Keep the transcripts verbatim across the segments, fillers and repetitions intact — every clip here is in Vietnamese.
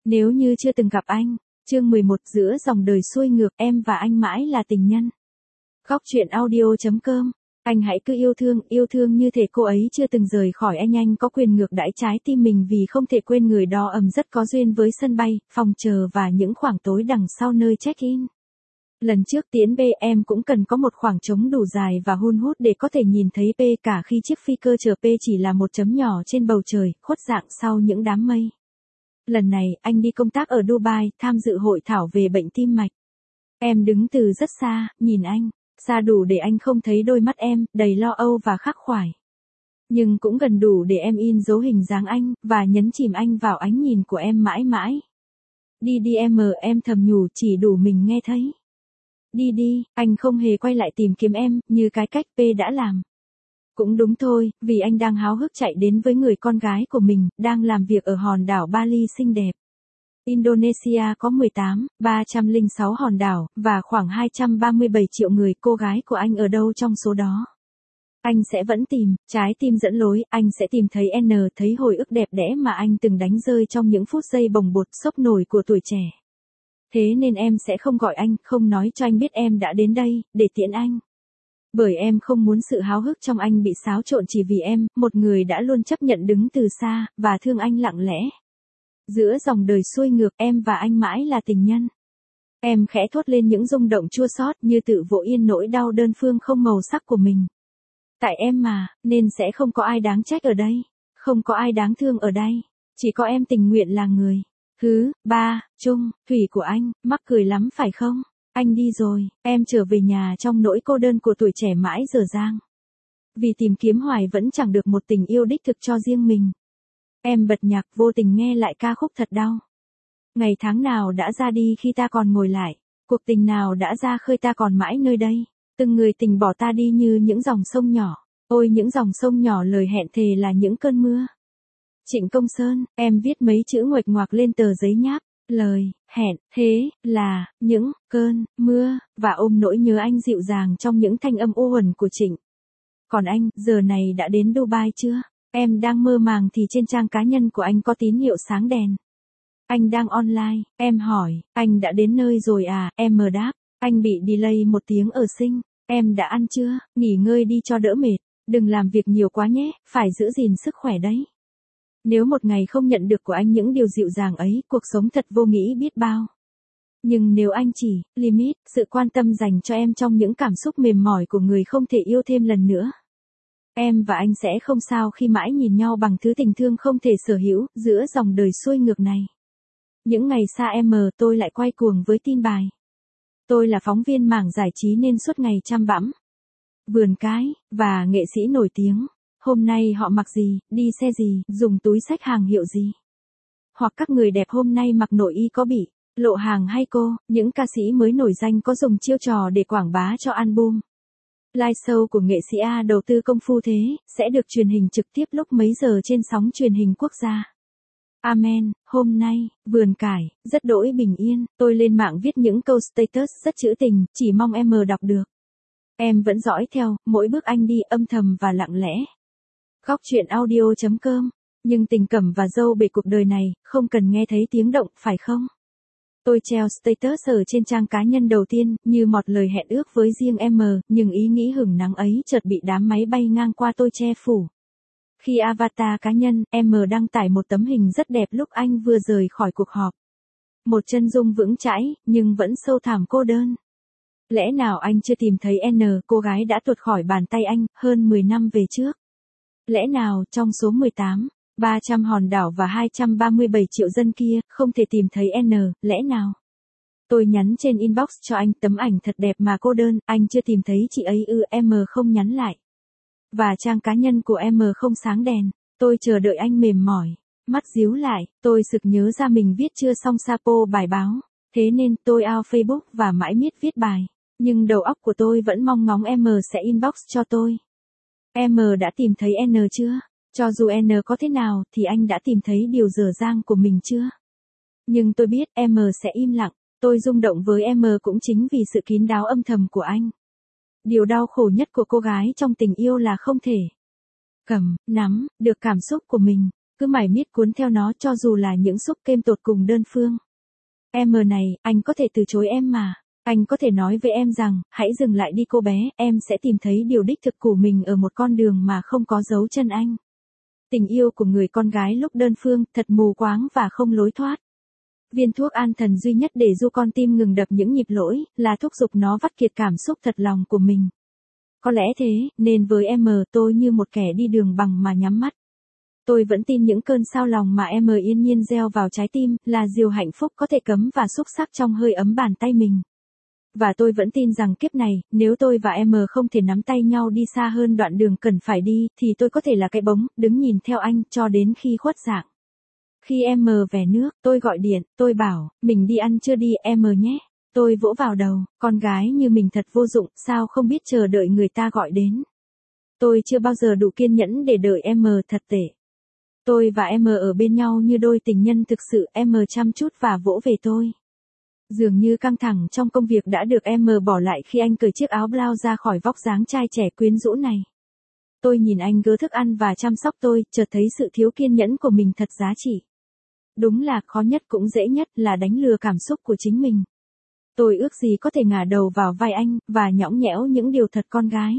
Nếu như chưa từng gặp anh, chương mười một giữa dòng đời xuôi ngược em và anh mãi là tình nhân. Góc truyện audio chấm com. Anh hãy cứ yêu thương, yêu thương như thể cô ấy chưa từng rời khỏi anh. Anh có quyền ngược đãi trái tim mình vì không thể quên người đó ầm rất có duyên với sân bay, phòng chờ và những khoảng tối đằng sau nơi check-in. Lần trước tiễn B em cũng cần có một khoảng trống đủ dài và hun hút để có thể nhìn thấy P cả khi chiếc phi cơ chở P chỉ là một chấm nhỏ trên bầu trời, khuất dạng sau những đám mây. Lần này, anh đi công tác ở Dubai, tham dự hội thảo về bệnh tim mạch. Em đứng từ rất xa, nhìn anh, xa đủ để anh không thấy đôi mắt em, đầy lo âu và khắc khoải. Nhưng cũng gần đủ để em in dấu hình dáng anh, và nhấn chìm anh vào ánh nhìn của em mãi mãi. Đi đi em, em thầm nhủ chỉ đủ mình nghe thấy. Đi đi, anh không hề quay lại tìm kiếm em, như cái cách P đã làm. Cũng đúng thôi, vì anh đang háo hức chạy đến với người con gái của mình, đang làm việc ở hòn đảo Bali xinh đẹp. Indonesia có mười tám, ba trăm lẻ sáu hòn đảo, và khoảng hai trăm ba mươi bảy triệu người. Cô gái của anh ở đâu trong số đó? Anh sẽ vẫn tìm, trái tim dẫn lối, anh sẽ tìm thấy N, thấy hồi ức đẹp đẽ mà anh từng đánh rơi trong những phút giây bồng bột sốc nổi của tuổi trẻ. Thế nên em sẽ không gọi anh, không nói cho anh biết em đã đến đây, để tiễn anh. Bởi em không muốn sự háo hức trong anh bị xáo trộn chỉ vì em, một người đã luôn chấp nhận đứng từ xa, và thương anh lặng lẽ. Giữa dòng đời xuôi ngược em và anh mãi là tình nhân. Em khẽ thốt lên những rung động chua xót như tự vỗ yên nỗi đau đơn phương không màu sắc của mình. Tại em mà, nên sẽ không có ai đáng trách ở đây. Không có ai đáng thương ở đây. Chỉ có em tình nguyện là người. Thứ, ba, Trung, Thủy của anh, mắc cười lắm phải không? Anh đi rồi, em trở về nhà trong nỗi cô đơn của tuổi trẻ mãi dở dang. Vì tìm kiếm hoài vẫn chẳng được một tình yêu đích thực cho riêng mình. Em bật nhạc vô tình nghe lại ca khúc thật đau. Ngày tháng nào đã ra đi khi ta còn ngồi lại, cuộc tình nào đã ra khơi ta còn mãi nơi đây. Từng người tình bỏ ta đi như những dòng sông nhỏ, ôi những dòng sông nhỏ lời hẹn thề là những cơn mưa. Trịnh Công Sơn, em viết mấy chữ nguệch ngoạc lên tờ giấy nháp. Lời, hẹn, thế, là, những, cơn, mưa, và ôm nỗi nhớ anh dịu dàng trong những thanh âm u uẩn của Trịnh. Còn anh, giờ này đã đến Dubai chưa? Em đang mơ màng thì trên trang cá nhân của anh có tín hiệu sáng đèn. Anh đang online, em hỏi, anh đã đến nơi rồi à, em mờ đáp, anh bị delay một tiếng ở Sing, em đã ăn chưa, nghỉ ngơi đi cho đỡ mệt, đừng làm việc nhiều quá nhé, phải giữ gìn sức khỏe đấy. Nếu một ngày không nhận được của anh những điều dịu dàng ấy, cuộc sống thật vô nghĩa biết bao. Nhưng nếu anh chỉ, limit, sự quan tâm dành cho em trong những cảm xúc mềm mỏi của người không thể yêu thêm lần nữa. Em và anh sẽ không sao khi mãi nhìn nhau bằng thứ tình thương không thể sở hữu, giữa dòng đời xuôi ngược này. Những ngày xa em tôi lại quay cuồng với tin bài. Tôi là phóng viên mảng giải trí nên suốt ngày chăm bẵm. Vườn cái, và nghệ sĩ nổi tiếng. Hôm nay họ mặc gì, đi xe gì, dùng túi xách hàng hiệu gì. Hoặc các người đẹp hôm nay mặc nội y có bị lộ hàng hay cô, những ca sĩ mới nổi danh có dùng chiêu trò để quảng bá cho album. Live show của nghệ sĩ A đầu tư công phu thế, sẽ được truyền hình trực tiếp lúc mấy giờ trên sóng truyền hình quốc gia. Amen, hôm nay, vườn cải, rất đỗi bình yên, tôi lên mạng viết những câu status rất trữ tình, chỉ mong em đọc được. Em vẫn dõi theo, mỗi bước anh đi âm thầm và lặng lẽ. Góc truyện audio chấm com. Nhưng tình cẩm và dâu bể cuộc đời này, không cần nghe thấy tiếng động, phải không? Tôi treo status ở trên trang cá nhân đầu tiên, như một lời hẹn ước với riêng em, nhưng ý nghĩ hửng nắng ấy chợt bị đám máy bay ngang qua tôi che phủ. Khi avatar cá nhân, em đăng tải một tấm hình rất đẹp lúc anh vừa rời khỏi cuộc họp. Một chân dung vững chãi, nhưng vẫn sâu thẳm cô đơn. Lẽ nào anh chưa tìm thấy N, cô gái đã tuột khỏi bàn tay anh, hơn mười năm về trước? Lẽ nào, trong số mười tám, ba trăm hòn đảo và hai trăm ba mươi bảy triệu dân kia, không thể tìm thấy N, lẽ nào? Tôi nhắn trên inbox cho anh tấm ảnh thật đẹp mà cô đơn, anh chưa tìm thấy chị ấy ư, em không nhắn lại. Và trang cá nhân của em không sáng đèn, tôi chờ đợi anh mềm mỏi, mắt díu lại, tôi sực nhớ ra mình viết chưa xong sapo bài báo, thế nên tôi out Facebook và mãi miết viết bài, nhưng đầu óc của tôi vẫn mong ngóng em sẽ inbox cho tôi. Em đã tìm thấy N chưa? Cho dù N có thế nào thì anh đã tìm thấy điều dở dang của mình chưa? Nhưng tôi biết em sẽ im lặng, tôi rung động với em cũng chính vì sự kín đáo âm thầm của anh. Điều đau khổ nhất của cô gái trong tình yêu là không thể cầm, nắm, được cảm xúc của mình. cứ mải miết cuốn theo nó cho dù là những xúc kem tột cùng đơn phương. Em này, anh có thể từ chối em mà. Anh có thể nói với em rằng, hãy dừng lại đi cô bé, em sẽ tìm thấy điều đích thực của mình ở một con đường mà không có dấu chân anh. Tình yêu của người con gái lúc đơn phương, thật mù quáng và không lối thoát. Viên thuốc an thần duy nhất để du con tim ngừng đập những nhịp lỗi, là thúc giục nó vắt kiệt cảm xúc thật lòng của mình. Có lẽ thế, nên với em tôi như một kẻ đi đường bằng mà nhắm mắt. Tôi vẫn tin những cơn sao lòng mà em yên nhiên gieo vào trái tim, là diều hạnh phúc có thể cấm và xúc sắc trong hơi ấm bàn tay mình. Và tôi vẫn tin rằng kiếp này, nếu tôi và em không thể nắm tay nhau đi xa hơn đoạn đường cần phải đi, thì tôi có thể là cái bóng, đứng nhìn theo anh, cho đến khi khuất dạng. Khi em về nước, tôi gọi điện, tôi bảo, mình đi ăn chưa đi, em nhé. Tôi vỗ vào đầu, con gái như mình thật vô dụng, sao không biết chờ đợi người ta gọi đến. Tôi chưa bao giờ đủ kiên nhẫn để đợi em thật tệ. Tôi và em ở bên nhau như đôi tình nhân thực sự, em chăm chút và vỗ về tôi. Dường như căng thẳng trong công việc đã được em bỏ lại khi anh cởi chiếc áo blouse ra khỏi vóc dáng trai trẻ quyến rũ này. Tôi nhìn anh gỡ thức ăn và chăm sóc tôi, chợt thấy sự thiếu kiên nhẫn của mình thật giá trị. Đúng là khó nhất cũng dễ nhất là đánh lừa cảm xúc của chính mình. Tôi ước gì có thể ngả đầu vào vai anh, và nhõng nhẽo những điều thật con gái.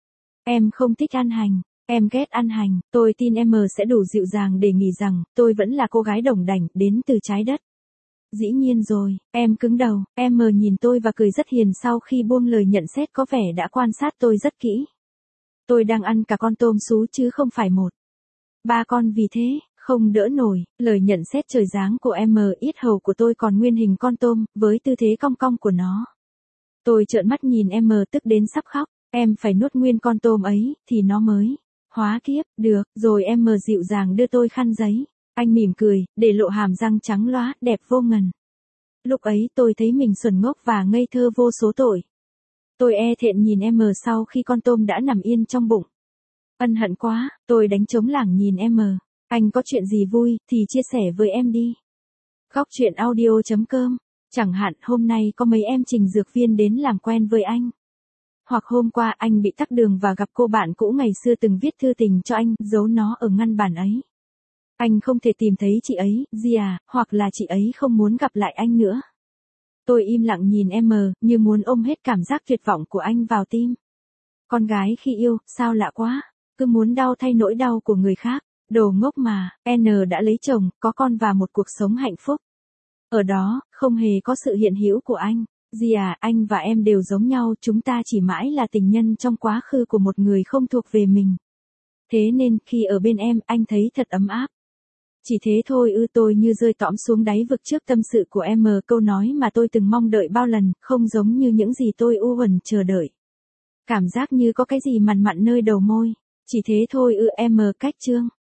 Em không thích ăn hành, em ghét ăn hành, tôi tin em sẽ đủ dịu dàng để nghĩ rằng, tôi vẫn là cô gái đồng đảnh, đến từ trái đất. Dĩ nhiên rồi, em cứng đầu, em nhìn tôi và cười rất hiền sau khi buông lời nhận xét có vẻ đã quan sát tôi rất kỹ. Tôi đang ăn cả con tôm sú chứ không phải một. Ba con vì thế, không đỡ nổi, lời nhận xét trời giáng của em, yết hầu của tôi còn nguyên hình con tôm, với tư thế cong cong của nó. Tôi trợn mắt nhìn em tức đến sắp khóc, em phải nuốt nguyên con tôm ấy, thì nó mới. Hóa kiếp, được, rồi em dịu dàng đưa tôi khăn giấy. Anh mỉm cười, để lộ hàm răng trắng loá, đẹp vô ngần. Lúc ấy tôi thấy mình xuẩn ngốc và ngây thơ vô số tội. Tôi e thẹn nhìn em sau khi con tôm đã nằm yên trong bụng. Ân hận quá, tôi đánh trống lảng nhìn em. Anh có chuyện gì vui, thì chia sẻ với em đi. Góc chuyện audio chấm com. Chẳng hạn hôm nay có mấy em trình dược viên đến làm quen với anh. Hoặc hôm qua anh bị tắc đường và gặp cô bạn cũ ngày xưa từng viết thư tình cho anh, giấu nó ở ngăn bàn ấy. Anh không thể tìm thấy chị ấy, gì à, hoặc là chị ấy không muốn gặp lại anh nữa. Tôi im lặng nhìn em, như muốn ôm hết cảm giác tuyệt vọng của anh vào tim. Con gái khi yêu, sao lạ quá, cứ muốn đau thay nỗi đau của người khác. Đồ ngốc mà, N đã lấy chồng, có con và một cuộc sống hạnh phúc. Ở đó, không hề có sự hiện hữu của anh. Gì à, anh và em đều giống nhau, chúng ta chỉ mãi là tình nhân trong quá khứ của một người không thuộc về mình. Thế nên, khi ở bên em, anh thấy thật ấm áp. Chỉ thế thôi ư, tôi như rơi tõm xuống đáy vực trước tâm sự của em, câu nói mà tôi từng mong đợi bao lần, không giống như những gì tôi u uẩn chờ đợi. Cảm giác như có cái gì mặn mặn nơi đầu môi. Chỉ thế thôi ư em, cách chương.